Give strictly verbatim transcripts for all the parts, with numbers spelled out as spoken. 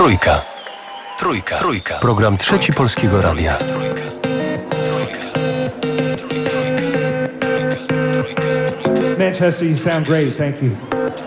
Trójka. Trójka. Trójka. Program Trzeci Polskiego Radia. Trójka. Manchester, you sound great. Thank you.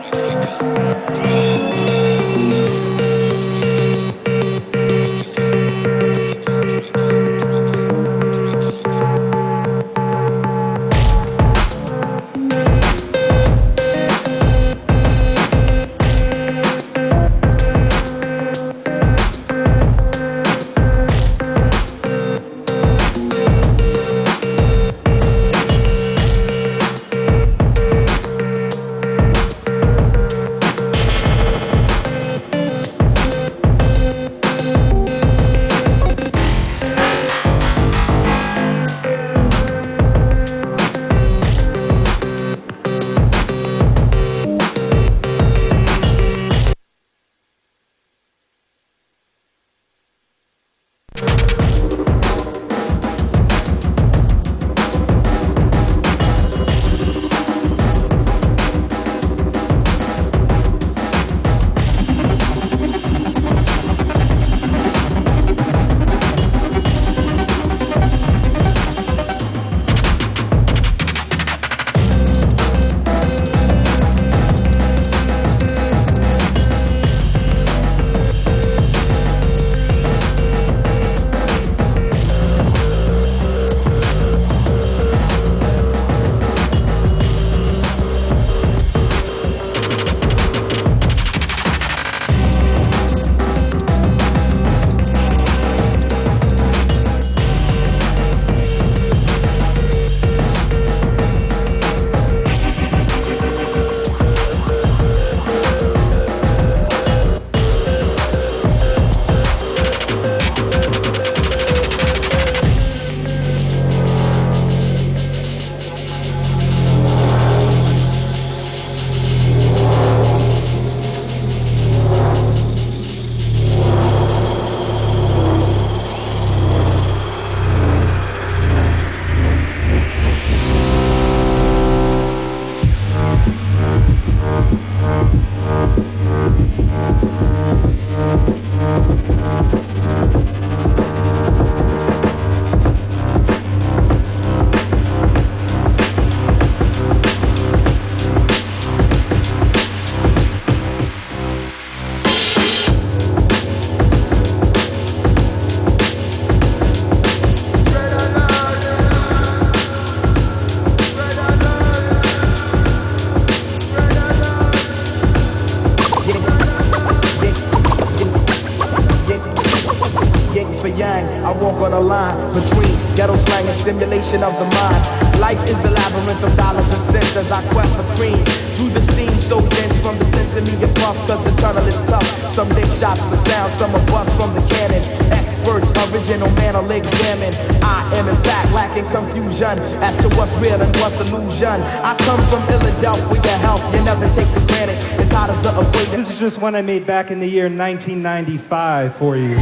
Stimulation of the mind. Life is a labyrinth of dollars and cents as I quest for cream. Through the steam so dense from the sense of me and puff, cause the tunnel is tough. Some dick shots for sound, some of us from the cannon. Experts, original man will examine. I am in fact lacking confusion as to what's real and what's illusion. I come from Philadelphia, health you never take for granted. It's hot as the equator. This is just one I made back in the year nineteen ninety-five for you.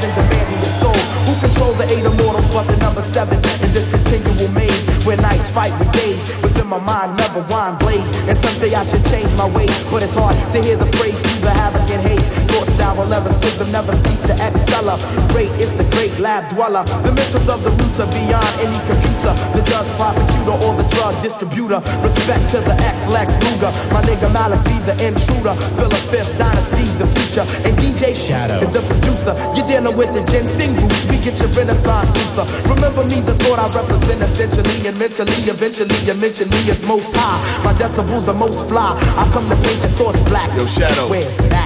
Who control the eight immortals but the number seven in this continual maze where nights fight with days. Within my mind never wine blaze. And some say I should change my ways, but it's hard to hear the phrase through the havoc and haze. Thoughts style lyricism never cease to accelerate. It's the great lab dweller. The mentals of the roots are beyond any computer. The judge, prosecutor, or the drug distributor. Respect to the ex-Lex Luger. My nigga Malik be the intruder. Philip Fifth Dynasty's the future. And D J Shadow is the producer. You're dealing with the ginseng roots. We get your renaissance looser. Remember me, the thought I represent essentially and mentally. Eventually you mention me as most high. My decibels are most fly. I come to paint your thoughts black. Yo, Shadow. Where's that?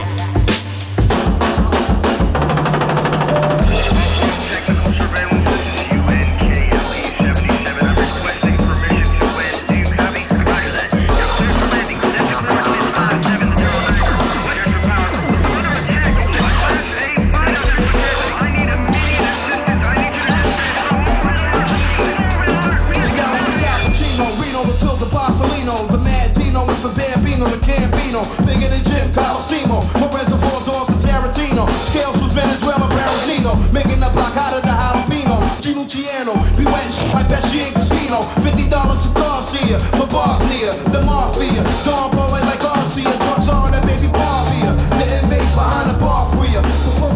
Bigger than Jim Colosimo. My reservoir doors to Tarantino. Scales from Venezuela, Barragino. Making the block out of the jalapeno. G. Luciano, be wet shit like Pesci and Casino. Fifty dollars for Garcia, for Bosnia, the Mafia. Dawn ballin' like Garcia. Drugs on that baby Barbia. The inmate behind the bar for ya. So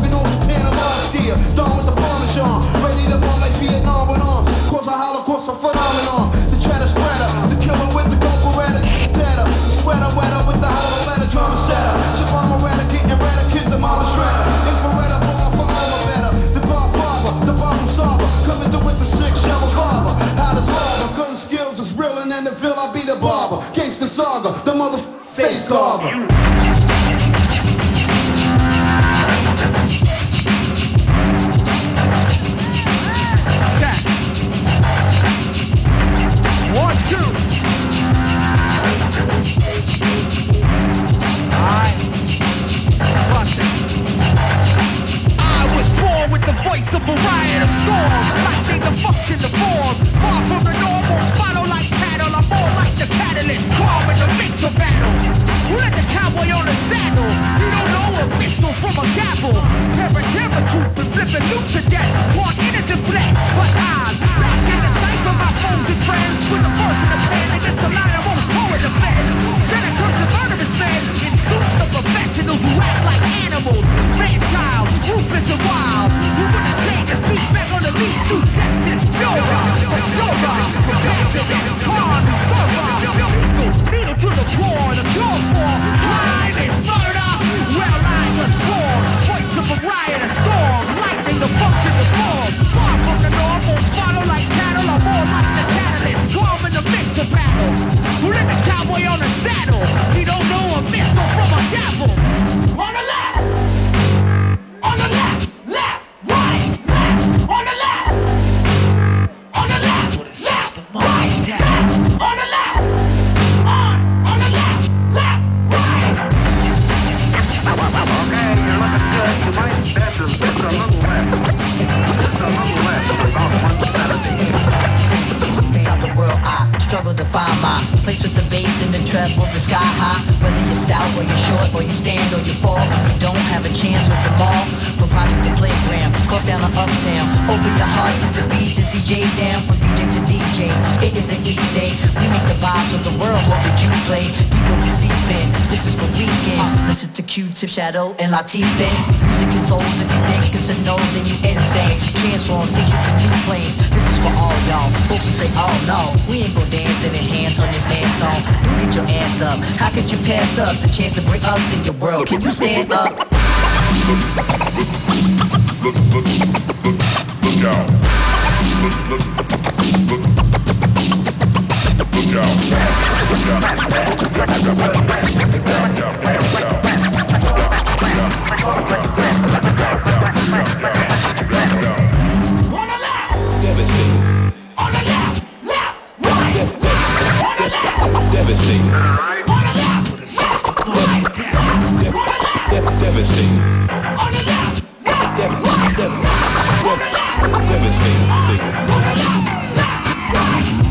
Shadow and Latifah. Music consoles. If you think it's a no, then you insane. Transforms, take you to new planes. This is for all y'all. Folks who say, oh no, we ain't gon' dance and enhance on this man's song. You get your ass up. How could you pass up the chance to bring us in your world? Can you stand up? Look, look, look, look, look out. Look, look, look, look out. Look out. Devastating. On the left, left, right. Devastating. On the left, left, right. Devastating. On the left, left, right. Devastating. On the left, left, right.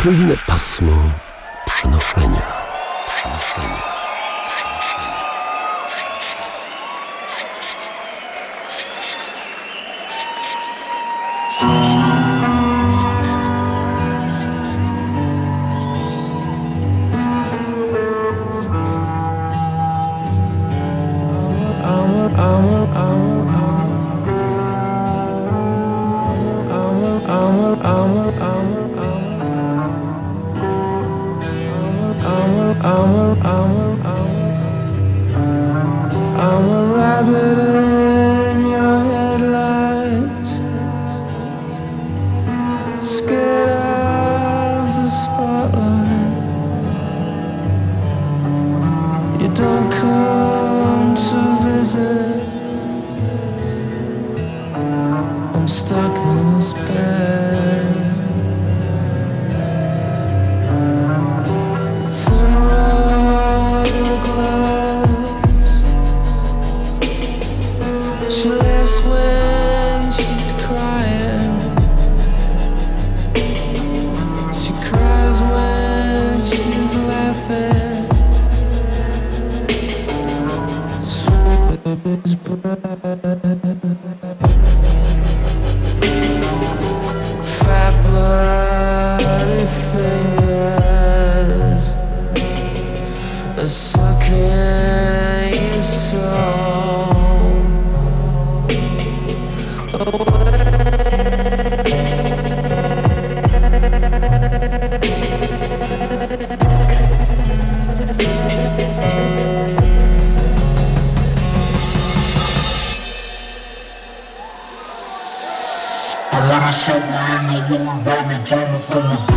Czujne pasmo przenoszenia, przenoszenia, przenoszenia, przenoszenia, I'm a rabbit in your headlights, scared of the spotlight. You don't come to visit, I'm stuck in this bed. Thin rubber gloves, she laughs when she's crying, she cries when she's laughing. Sweet as bread, fat bloody fingers are sucking your soul away. I wanna show you in the woman, baby, turn it from the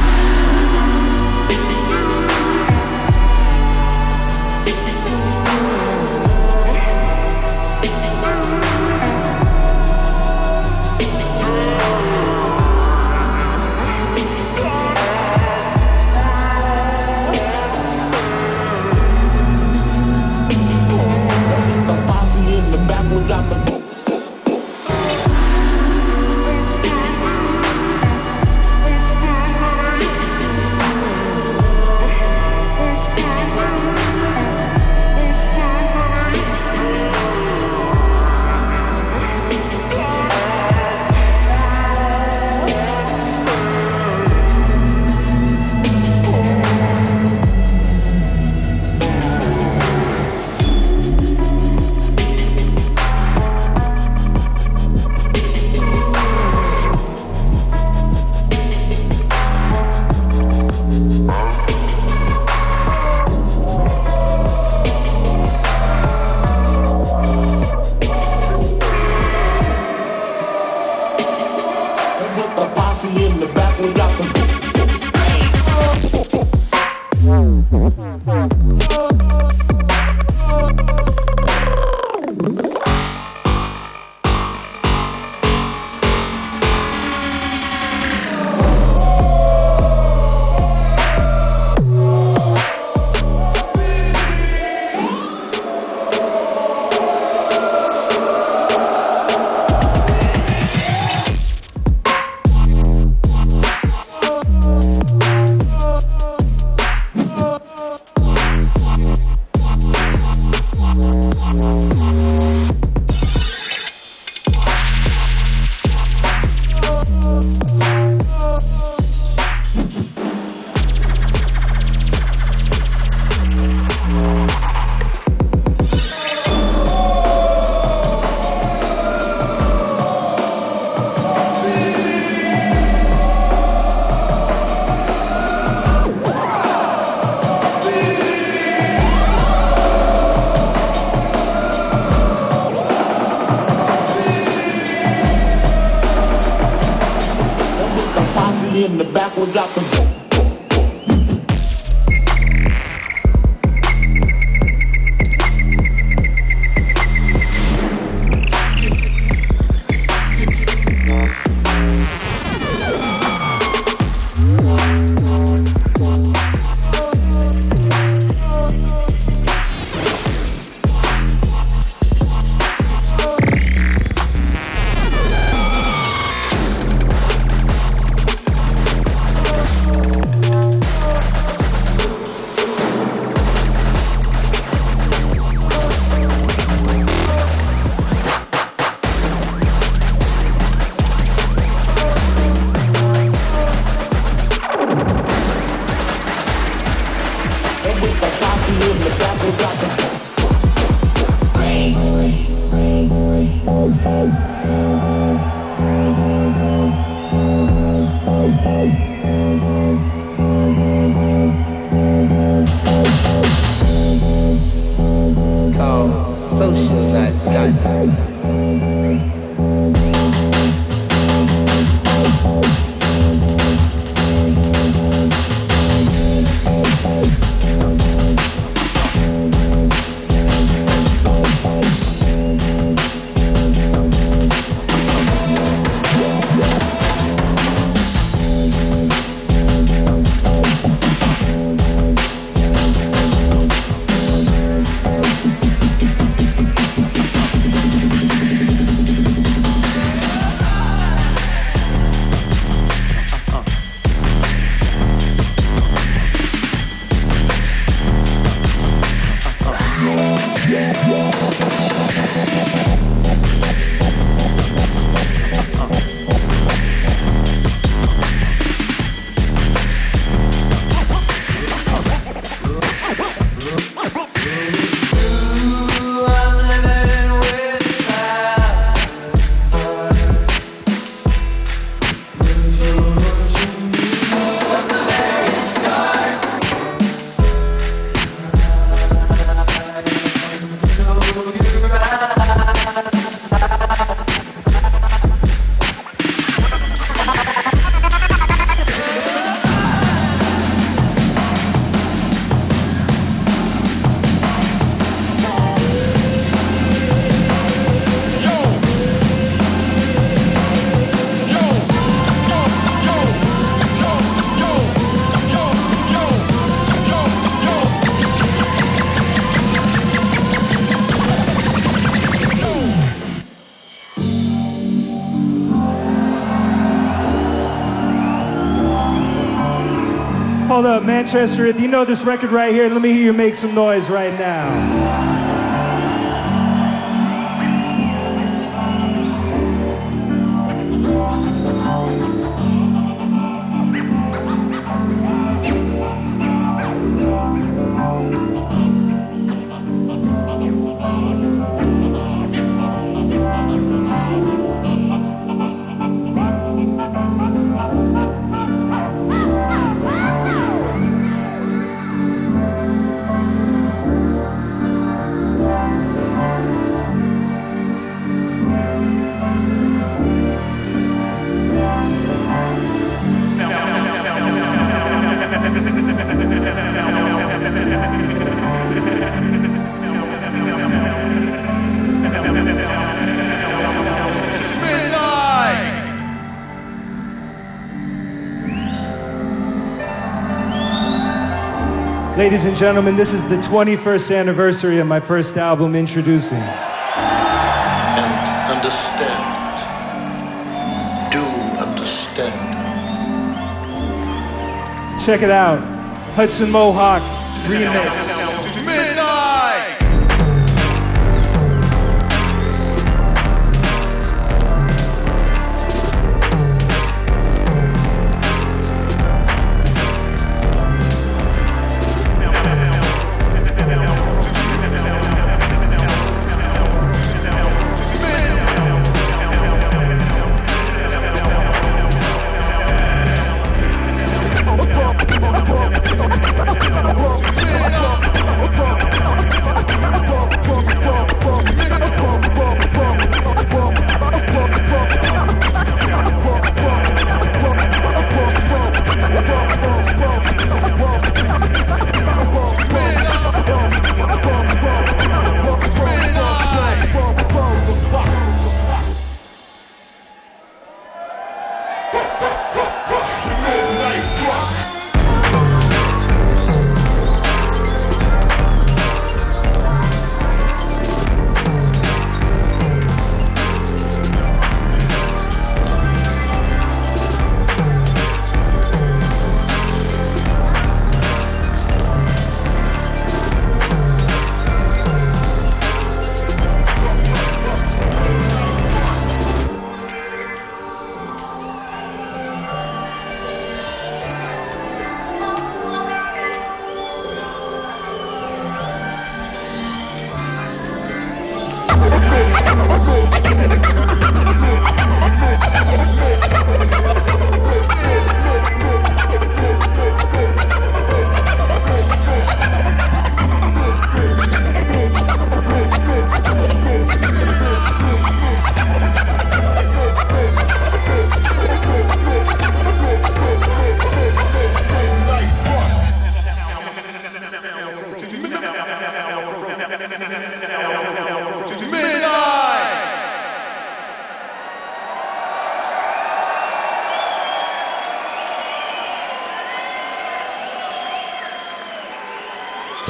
in the back will drop the with the posse in the back, we got the it's called social, not guidance. Hold up, Manchester, if you know this record right here, let me hear you make some noise right now. Ladies and gentlemen, this is the twenty-first anniversary of my first album, Introducing. And understand. Do understand. Check it out. Hudson Mohawk remix. Midnight.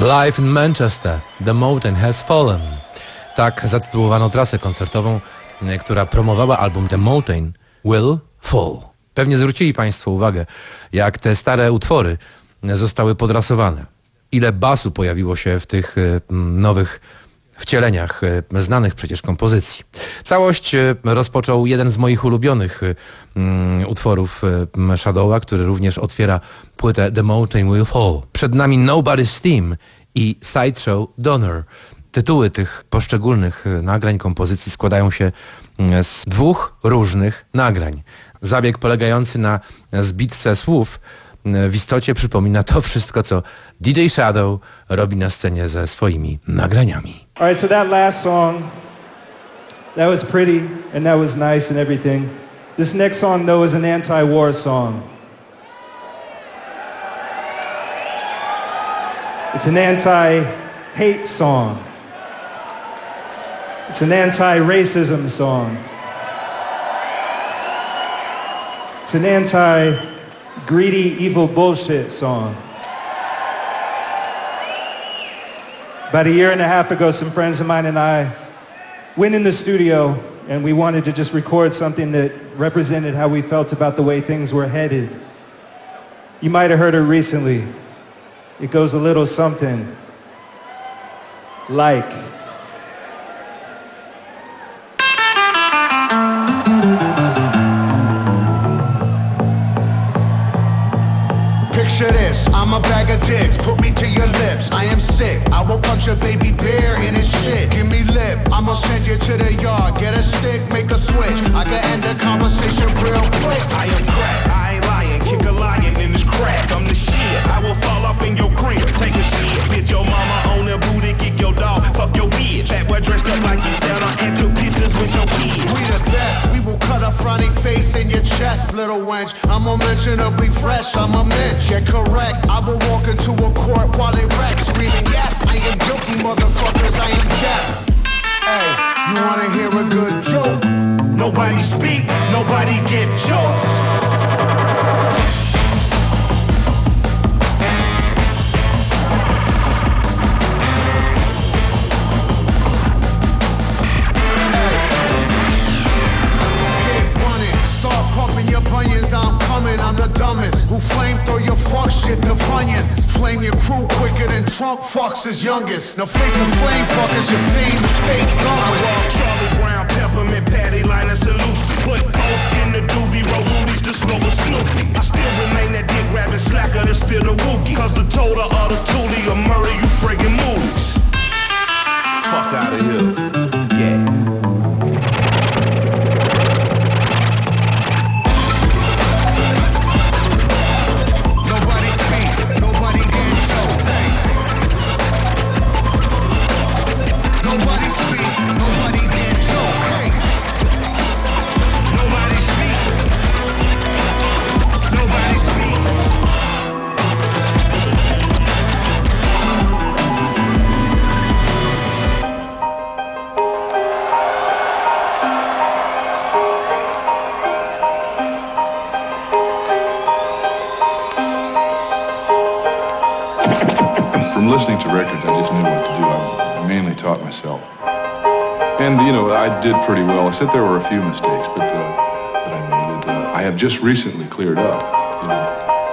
Live in Manchester, The Mountain Has Fallen. Tak zatytułowano trasę koncertową, która promowała album The Mountain Will Fall. Pewnie zwrócili Państwo uwagę, jak te stare utwory zostały podrasowane. Ile basu pojawiło się w tych nowych wcieleniach znanych przecież kompozycji. Całość rozpoczął jeden z moich ulubionych um, utworów um, Shadowa, który również otwiera płytę The Mountain Will Fall. Przed nami Nobody's Theme i Sideshow Donner. Tytuły tych poszczególnych nagrań kompozycji składają się z dwóch różnych nagrań. Zabieg polegający na zbitce słów w istocie przypomina to wszystko, co D J Shadow robi na scenie ze swoimi nagraniami. All right, so that last song, that was pretty and that was nice and everything. This next song, though, is an anti-war song. It's an anti-hate song. It's an anti-racism song. It's an anti-greedy, evil bullshit song. About a year and a half ago, some friends of mine and I went in the studio and we wanted to just record something that represented how we felt about the way things were headed. You might have heard it recently. It goes a little something like... Picture this, I'm a bag of dicks, put me to your lips, I am sick, I will punch a baby bear in his shit, give me lip, I'ma send you to the yard, get a stick, make a switch, I can end the conversation real quick. I am crack, I ain't lying, kick a lion in this crack, I'm the shit, I will fall off in your crib, take a shit, bitch your mama on the booty, kick your dog, fuck your bitch, that boy dressed up like you Santa and took pictures with your kids. We the best, we will cut a frowny face in your chest, little wench, I'm unmentionably fresh, I'm a mensch. Yeah, correct. I will walk into a court while they wreck, screaming, yes, I am guilty, motherfuckers, I am deaf. Hey, you wanna hear a good joke? Nobody speak, nobody get choked. I'm coming, I'm the dumbest who flame throw your fuck shit to Funyuns. Flame your crew quicker than Trump fucks his youngest. Now face the flame fuckers, your fame is fake gone. I walk Charlie Brown, Peppermint, Patty, Linus, and Lucy. Put coke in the doobie, roll movies to smoke a Snoopy. I still remain that dick rabbit slacker to spill the wookie. Cause the total of the toolie will murder you friggin' movies. Fuck out of here. Yeah. Listening to records, I just knew what to do. I mainly taught myself. And, you know, I did pretty well, except there were a few mistakes, but uh, that I made. It, uh, I have just recently cleared up, you know.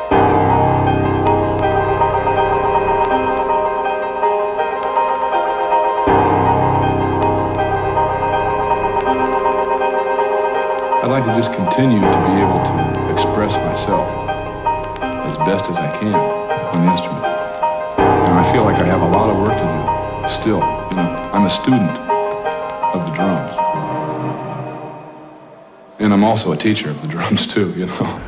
I'd like to just continue to be able to express myself as best as I can on the instrument. I feel like I have a lot of work to do still. You know, I'm a student of the drums. And I'm also a teacher of the drums too, you know.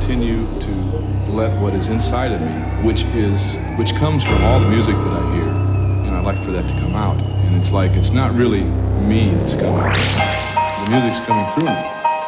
continue to let what is inside of me, which is which comes from all the music that I hear, and I like for that to come out. And it's like it's not really me that's coming out. The music's coming through me.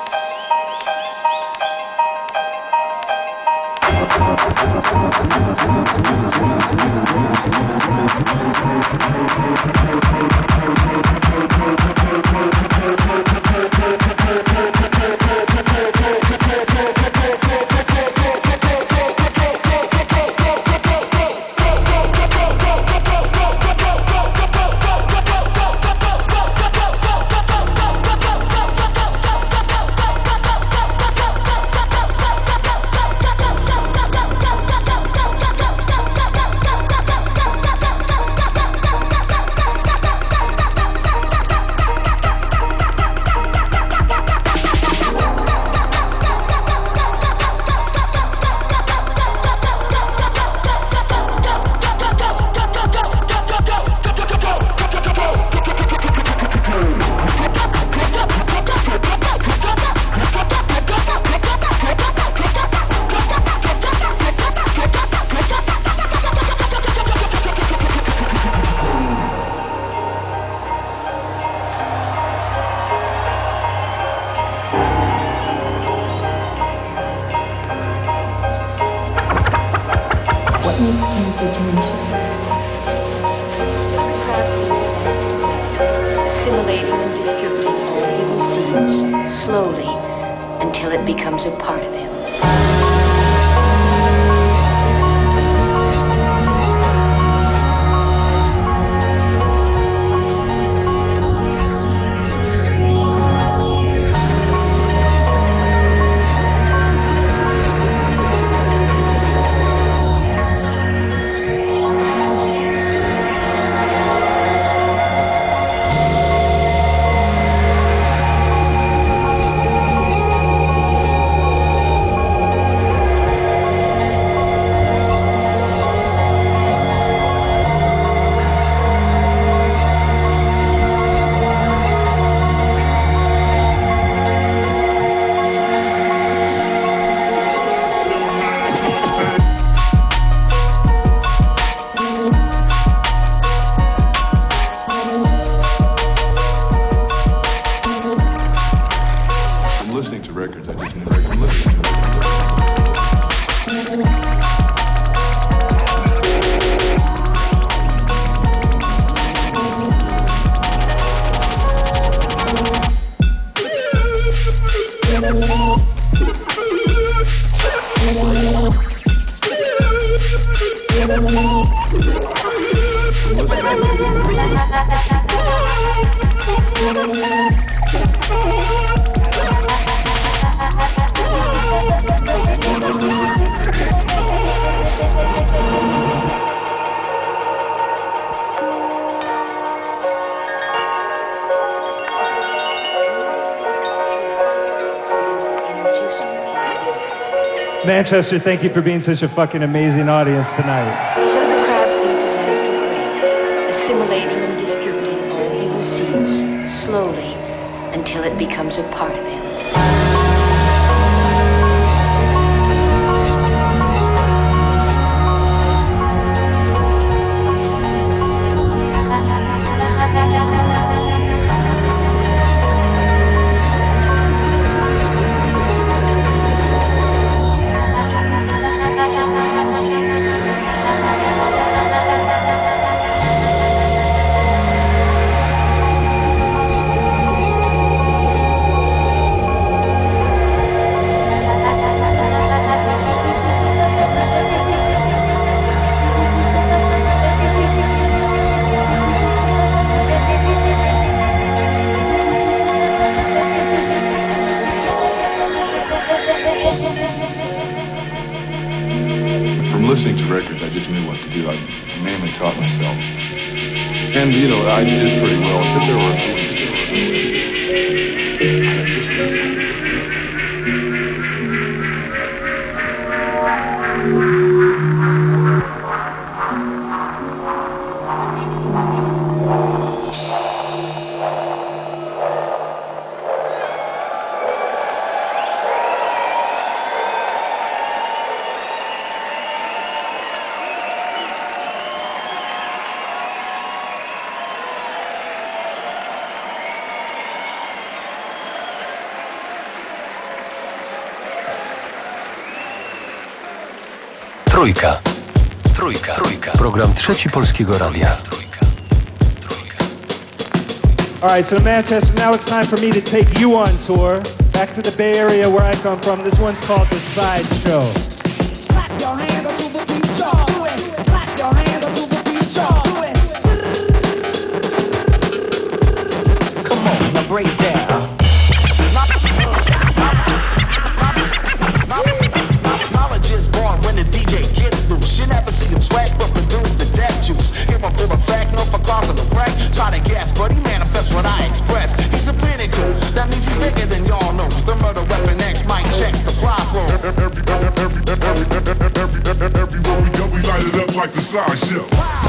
Manchester, thank you for being such a fucking amazing audience tonight. So the crab feeds his astral wake, assimilating and distributing all he receives, slowly, until it becomes a part of him. Listening to records, I just knew what to do. I mainly taught myself. And, you know, I did pretty well, except there were a few things I had just listened. Trójka. Trójka. Trójka. Program Trzeci Polskiego Radia. All right, so Manchester, now it's time for me to take you on tour. Back to the Bay Area where I come from. This one's called The Sideshow. Clap your hands up to the beat, y'all. Do it. Clap your hands up to the beat, y'all. Do it. Come on, now break down. Knowledge is born when the D J gets loose. You never see him sweat, but produce the death juice. Hear him for a fact, no for cause of the wreck. Try to guess, but he manifests what I express. He's a pinnacle, that means he's bigger than y'all know. The murder weapon X, Mike checks the fly flow. Everywhere we go, we light it up like the sideshow.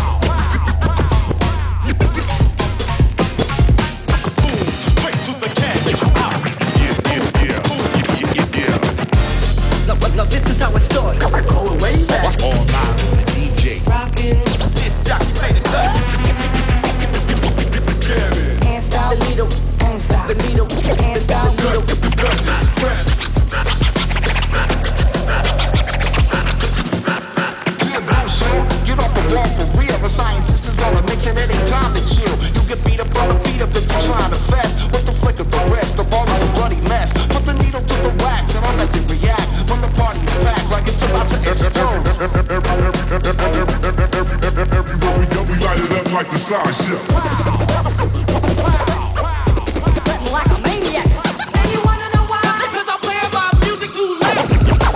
Straight to the cash. Yeah, yeah, yeah, yeah, yeah. Now, now this is how it started. Going way back. All live with the D J. Rockin'. This jockey say the touch. Hands down the needle. Hands down the needle. Hands down the needle. Get off the wall for real. The scientist is on a mix and it ain't time to chill. You get beat up on the feet up if you're trying to fast. With the flick of the rest, the ball is a bloody mess. Put the needle to the wax and I'll let it react. When the party's back like it's about to explode. Everywhere we go, we light it up like the sideshow. Like a maniac. And you wanna know why? Because I'm playing my music too loud.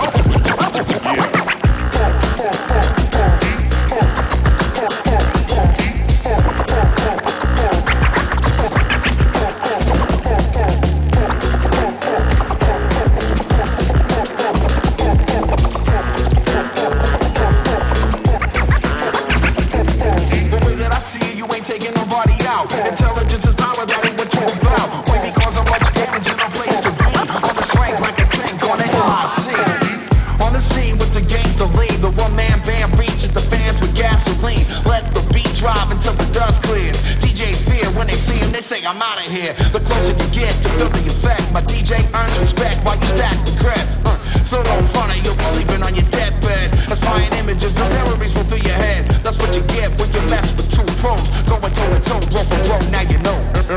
The way that I see it, you ain't taking nobody out. Intelligence is power, that ain't what you about. Why? Because I'm much damage in a place to be. On the strength like a tank on the M I C. On the scene with the gangster lead, the one-man band reaches the fans with gasoline. Let the beat drive until the dust clears. D Js fear when they see him, they say I'm out of here. The closer you get to feel the effect, my D J earns respect while you stack the crest. Uh, so don't front it, you'll be sleeping on your deathbed. As flying images, the memories roll through your head. That's what you get when you mess with two pros. Going toe to toe, blow for blow, now you know.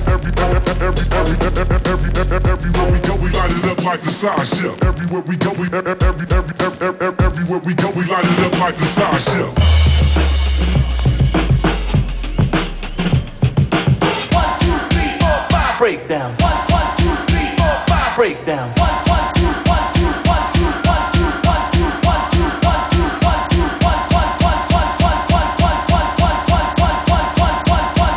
Everywhere we go, we light it up like the sideshow. Everywhere we go, we every, every, every, every, everywhere we go, we light it up like the sideshow. One, two, three, four, five. Breakdown. One, one, two, three, four, five. Breakdown. One, one, two, one, two, one, two, one, two, one, two, one, two, one, two, one, two, one, one, one, one, one, one, one, one, one, one, one, one, one, one, one,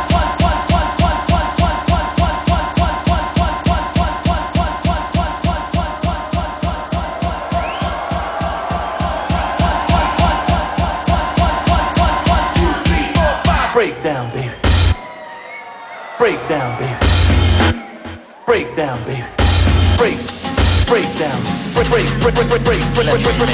Breakdown, baby. Breakdown, baby. Breakdown, baby. Break, breakdown. Break, break, break, break, break, break, break, break, break,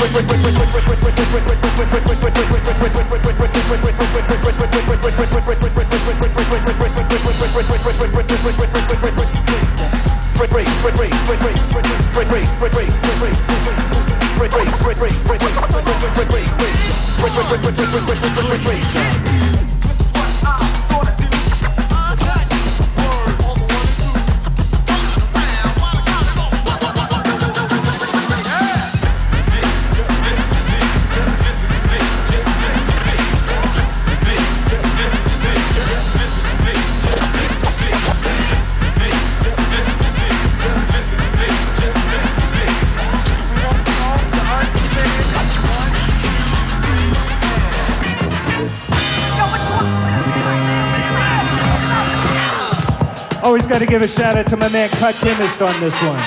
Always got to give a shout out to my man Cut Chemist on this one.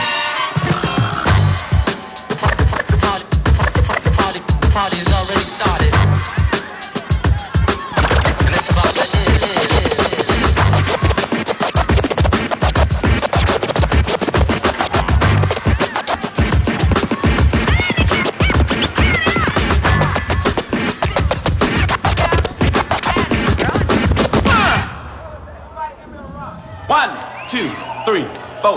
The party, the party, the party is already started. And it's about to One, two, three, four.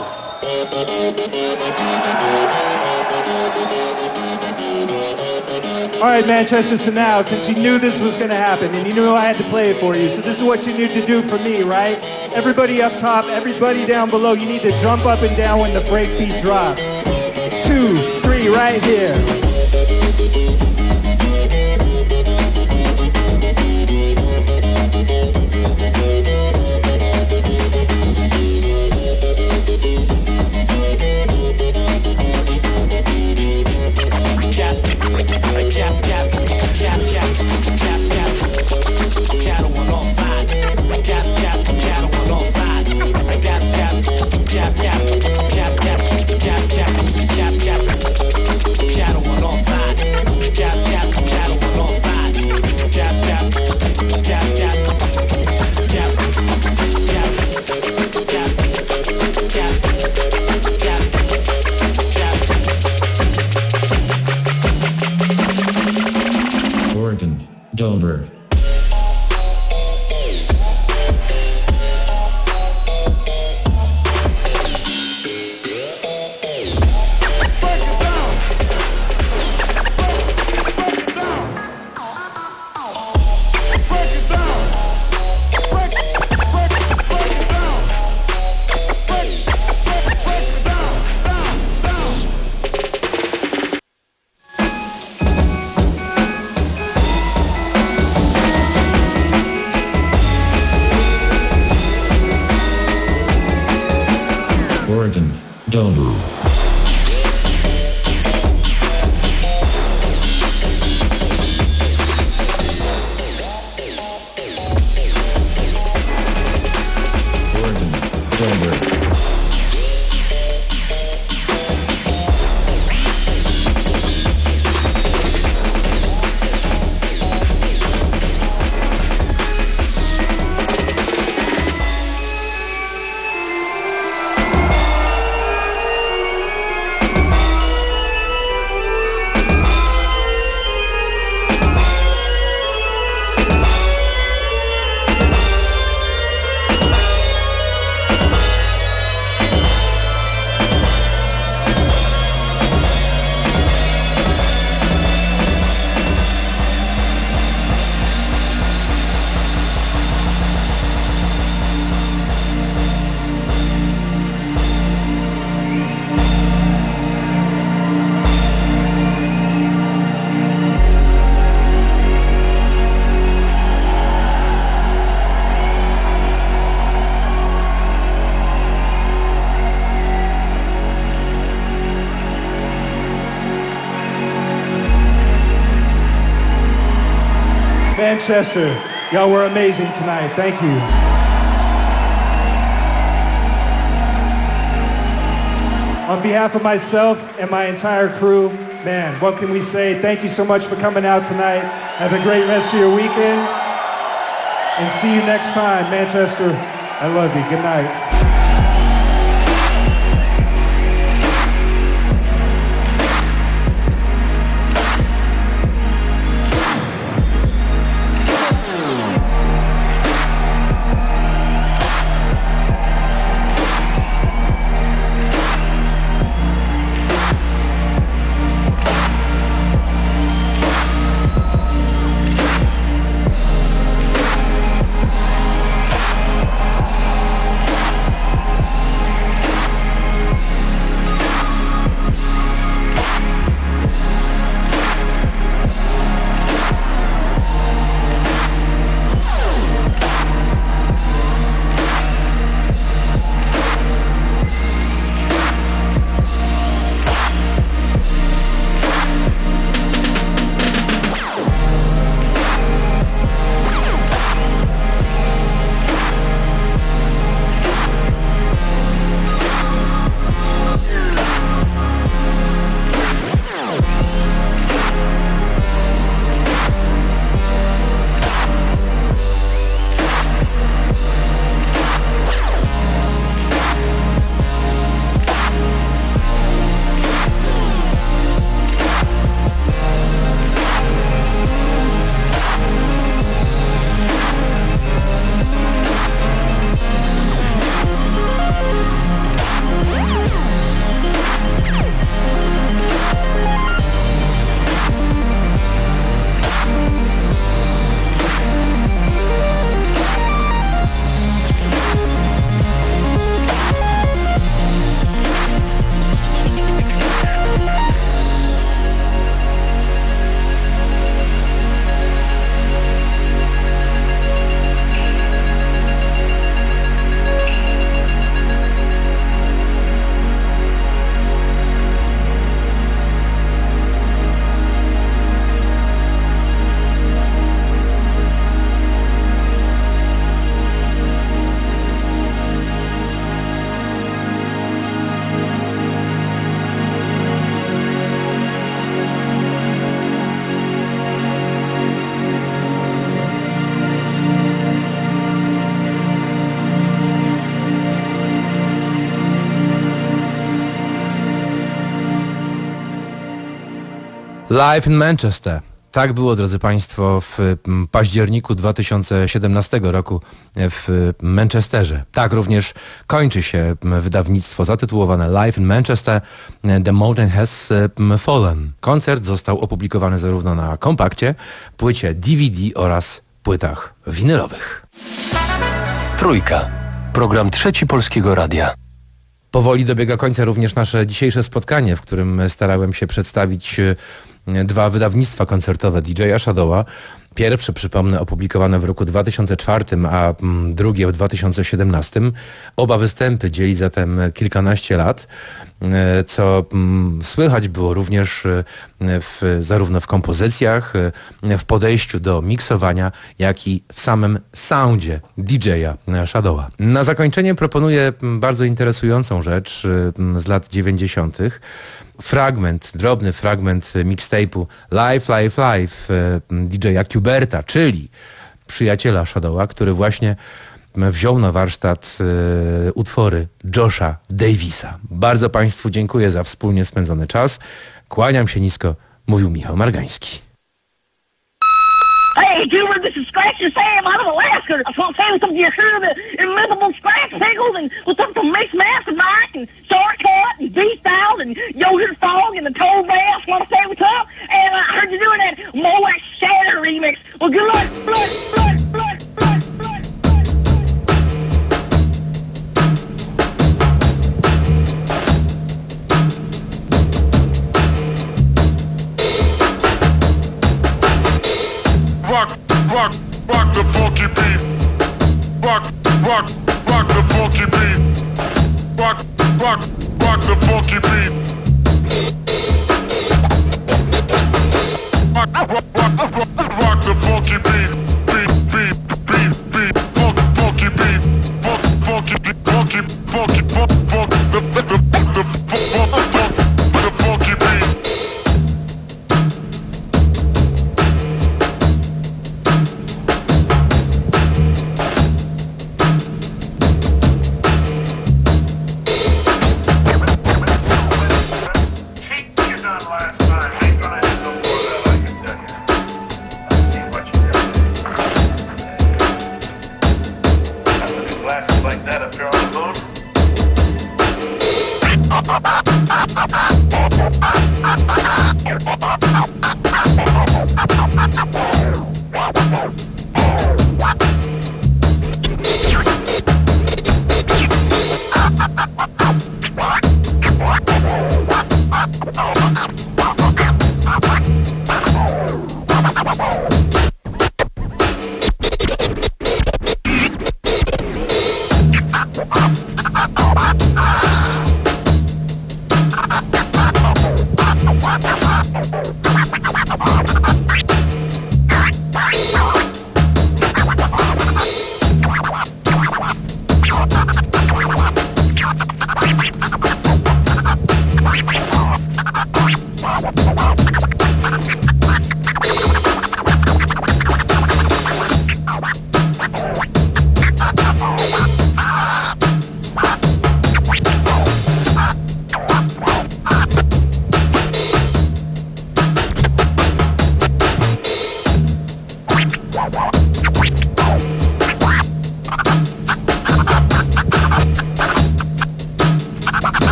All right, Manchester, so now, since you knew this was going to happen and you knew I had to play it for you, so this is what you need to do for me, right? Everybody up top, everybody down below, you need to jump up and down when the break beat drops. Two, three, right here. Dover. Oregon, Dover. Manchester, y'all were amazing tonight. Thank you. On behalf of myself and my entire crew, man, what can we say? Thank you so much for coming out tonight. Have a great rest of your weekend. And see you next time. Manchester, I love you. Good night. Live in Manchester. Tak było, drodzy Państwo, w październiku dwa tysiące siedemnastego roku w Manchesterze. Tak również kończy się wydawnictwo zatytułowane Live in Manchester. The Mountain Has Fallen. Koncert został opublikowany zarówno na kompakcie, płycie D V D oraz płytach winylowych. Trójka. Program Trzeci Polskiego Radia. Powoli dobiega końca również nasze dzisiejsze spotkanie, w którym starałem się przedstawić dwa wydawnictwa koncertowe D J Shadowa. Pierwsze, przypomnę, opublikowane w roku dwa tysiące czwartym, a drugie w dwa tysiące siedemnastym. Oba występy dzieli zatem kilkanaście lat, co słychać było również w, zarówno w kompozycjach, w podejściu do miksowania, jak i w samym soundzie D J Shadowa. Na zakończenie proponuję bardzo interesującą rzecz z lat dziewięćdziesiątych. Fragment, drobny fragment mixtape'u Live, Live, Live D J Cuberta, czyli przyjaciela Shadowa, który właśnie wziął na warsztat y, utwory Josha Davisa. Bardzo Państwu dziękuję za wspólnie spędzony czas. Kłaniam się nisko, mówił Michał Margański. Hey, Hubert, this is Scratcher Sam out of Alaska. I was saying something you heard of the immovable scratch pickles and with some from Mixed Master Mike and Shortcut and B-Styles and Yogurt Fog and the Toe Bass. Want to say what's up? And uh, I heard you doing that Moax Shatter remix. Well, good luck, blood, blood, blood, blood, blood. Rock, rock, rock the funky beat. Rock, rock, rock the funky beat. Rock, rock, rock the funky beat. Rock, rock, rock, rock, rock the funky beat. Beat, beat, beat, beat. Funk, funky beat. Funk, funky, funky, funky, funk, funk. The, the, the, the, funk, funk, the funky beat.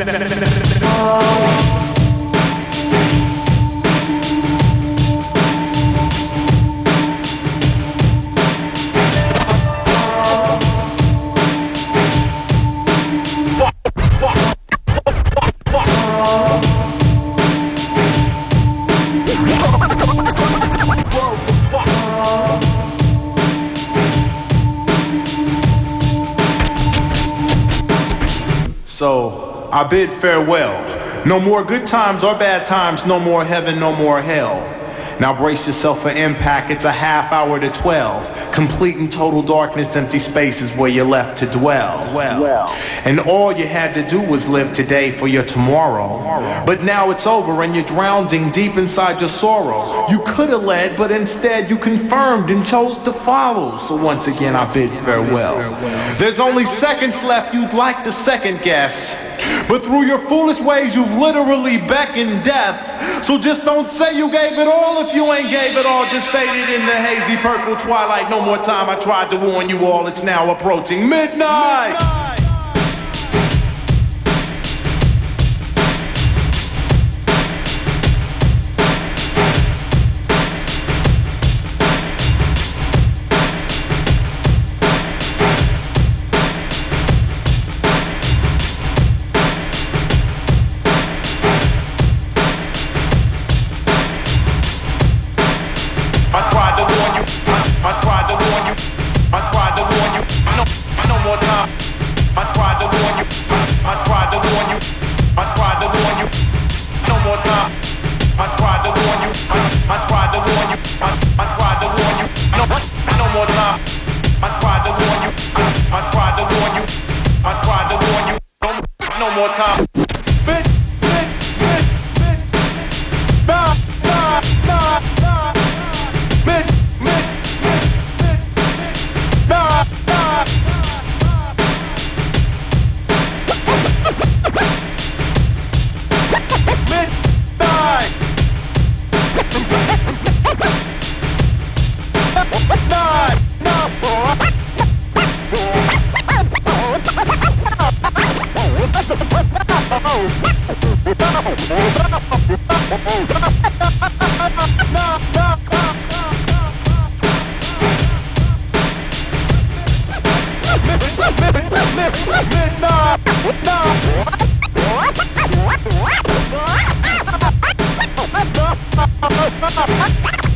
So I bid farewell. No more good times or bad times, no more heaven, no more hell. Now brace yourself for impact, it's a half hour to twelve. Complete and total darkness, empty spaces where you're left to dwell. Well, well. And all you had to do was live today for your tomorrow. tomorrow. But now it's over and you're drowning deep inside your sorrow. You could have led, but instead you confirmed and chose to follow. So once again I bid farewell. There's only seconds left you'd like to second guess. But through your foolish ways you've literally beckoned death. So just don't say you gave it all if you ain't gave it all. Just faded in the hazy purple twilight. No more time, I tried to warn you all. It's now approaching midnight. midnight. Midnight.